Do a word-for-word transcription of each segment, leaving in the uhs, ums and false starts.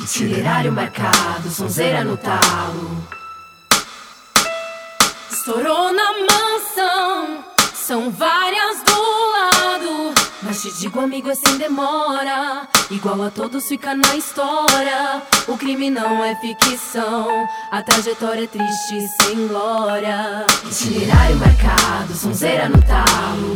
Itinerário marcado, sonzeira no talo. Estourou na mansão, são várias do lado. Mas te digo, amigo, é sem demora. Igual a todos fica na história. O crime não é ficção, a trajetória é triste e sem glória. Itinerário marcado, sonzeira no talo.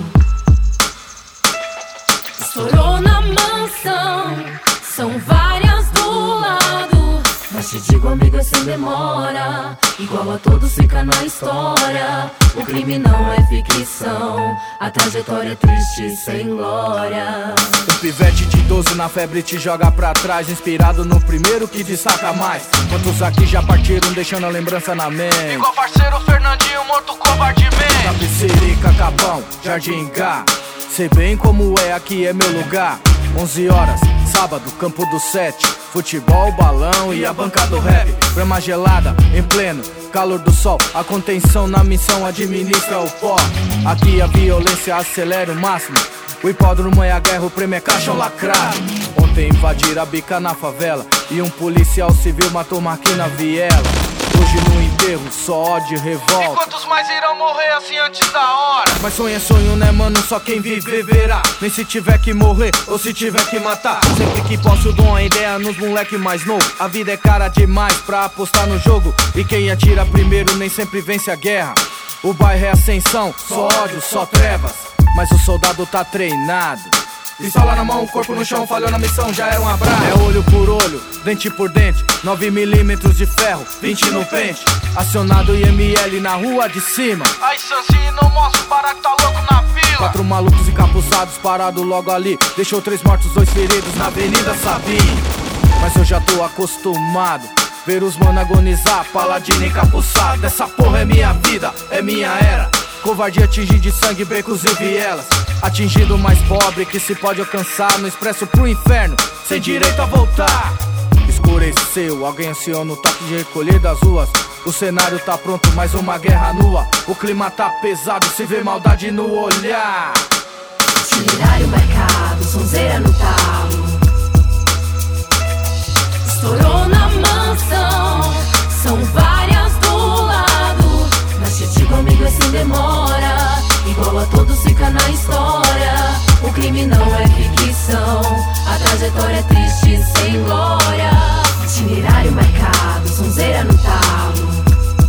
Estourou na mansão, são várias do lado. Mas te digo, amigo, é sem demora. Igual a todos fica na história. O crime não é ficção, a trajetória é triste e sem glória. O pivete de doze na febre te joga pra trás, inspirado no primeiro que destaca mais. Quantos aqui já partiram deixando a lembrança na mente? Igual parceiro Fernandinho morto covardemente. Tapecerica, Capão, Jardim Gá. Sei bem como é, aqui é meu lugar. Onze horas, sábado, campo do sete. Futebol, balão e a banca do rap. Grama gelada, em pleno calor do sol. A contenção na missão administra o pó. Aqui a violência acelera o máximo. O hipódromo é a guerra, o prêmio é caixão lacrado. Ontem invadiram a bica na favela e um policial civil matou Marquinhos na viela. Hoje no enterro, só ódio e revolta. E quantos mais irão morrer assim antes da hora? Mas sonho é sonho, né mano, só quem viver verá. Nem se tiver que morrer ou se tiver que matar. Sempre que posso dou uma ideia nos moleque mais novo. A vida é cara demais pra apostar no jogo. E quem atira primeiro nem sempre vence a guerra. O bairro é ascensão, só ódio, só trevas. Mas o soldado tá treinado. Pistola na mão, corpo no chão, falhou na missão, já era um abraço. É olho por olho, dente por dente, nove milímetros de ferro, vinte no pente. Acionado I M L na rua de cima. Aí Sancinho não mostra o barato, tá louco na fila. Quatro malucos encapuçados, parados logo ali. Deixou três mortos, dois feridos na Avenida Sabim. Mas eu já tô acostumado ver os mano agonizar, paladino encapuçado. Essa porra é minha vida, é minha era. Covardia atingir de sangue, becos e vielas. Atingindo o mais pobre que se pode alcançar. No expresso pro inferno, sem direito a voltar. Escureceu, alguém aciona o toque de recolher das ruas. O cenário tá pronto, mais uma guerra nua. O clima tá pesado, se vê maldade no olhar. Itinerário marcado, sonzeira no talo. Estourou na mansão, são várias do lado. Mas te digo, amigo, é sem demora. Igual a todos fica na história. O crime não é ficção, a trajetória é triste e sem glória. Itinerário marcado, sonzeira no talo.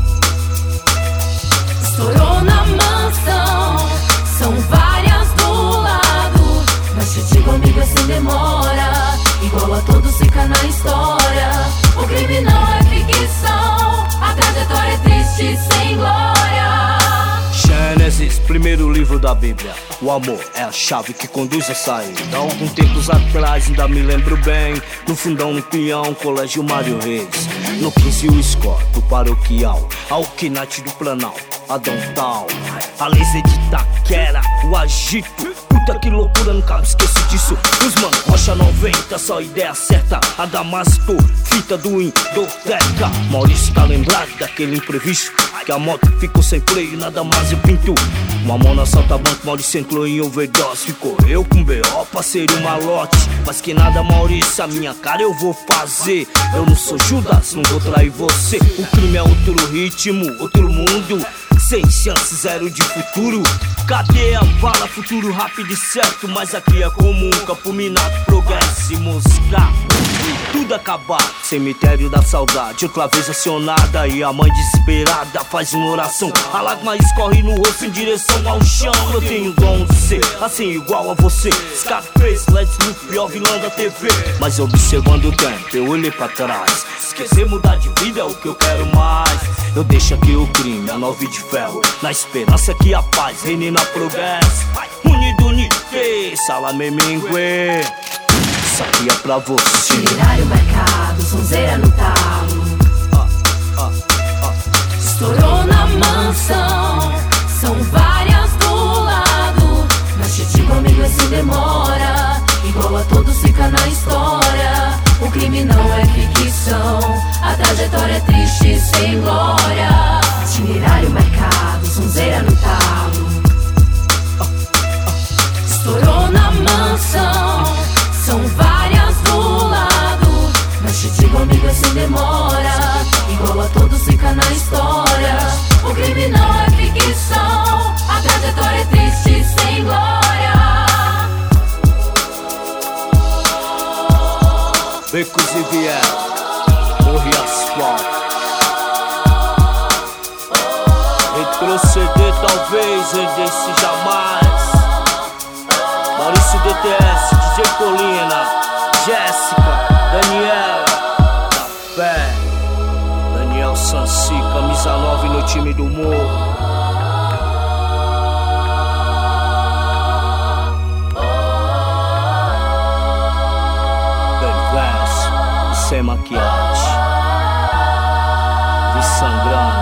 Estourou na mansão, são várias do lado. Mas te digo, amigo, é sem demora. Igual a todos fica na história. O crime não é ficção, a trajetória é triste e sem glória. Gênesis, primeiro livro da Bíblia. O amor é a chave que conduz a saída. Há alguns tempos atrás, ainda me lembro bem. No fundão, no peão, colégio Mário Reis. No quinze, o escorto paroquial. A Alquinate do Planalto, a Downtown. A Laser de Itaquera, o agito. Puta que loucura, nunca me esqueço disso. Os mano, Rocha noventa, só ideia certa. A Damasco, fita do Indoteca. Maurício tá lembrado daquele imprevisto. Que a moto ficou sem freio, nada mais eu pinto. Uma mão na salta-banco, Maurício entrou em overdose. Ficou eu com B O, parceiro malote. Mas que nada, Maurício, a minha cara eu vou fazer. Eu não sou Judas, não vou trair você. O crime é outro ritmo, outro mundo. Sem chance, zero de futuro. Cadê a bala? Futuro rápido e certo. Mas aqui é comum, campo minado, progresso e música. Tudo acabado, cemitério da saudade. Outra vez acionada e a mãe desesperada faz uma oração. A lágrima escorre no rosto em direção ao chão. Eu tenho o dom de ser assim igual a você. Scarface, Let's Look, pior vilão da T V. Mas observando o tempo, eu olhei pra trás. Esquecer, mudar de vida é o que eu quero mais. Eu deixo aqui o crime, a nove de ferro. Na esperança que a paz reine na progresso. Unido, unite, salame mingue. Isso aqui é pra você. Itinerário marcado, sonzeira no talo. Estourou na mansão, são várias do lado. Mas te digo, amigo, é sem demora. Igual a todos fica na história. O crime não é ficção, a trajetória é triste e sem glória. Itinerário marcado, sonzeira no talo. Estourou na mansão, são várias do lado. Mas te digo, assim demora. Igual a todos fica na história. O crime não é ficção, a trajetória é triste sem glória. Becos e vier, morre asfalto. Retroceder talvez, render-se jamais. Maurício D T S, D J Colina, Jéssica, Daniela, da Fé, Daniel Sansi, camisa nove no time do morro. Perverso e sem maquiagem, vi sangrando.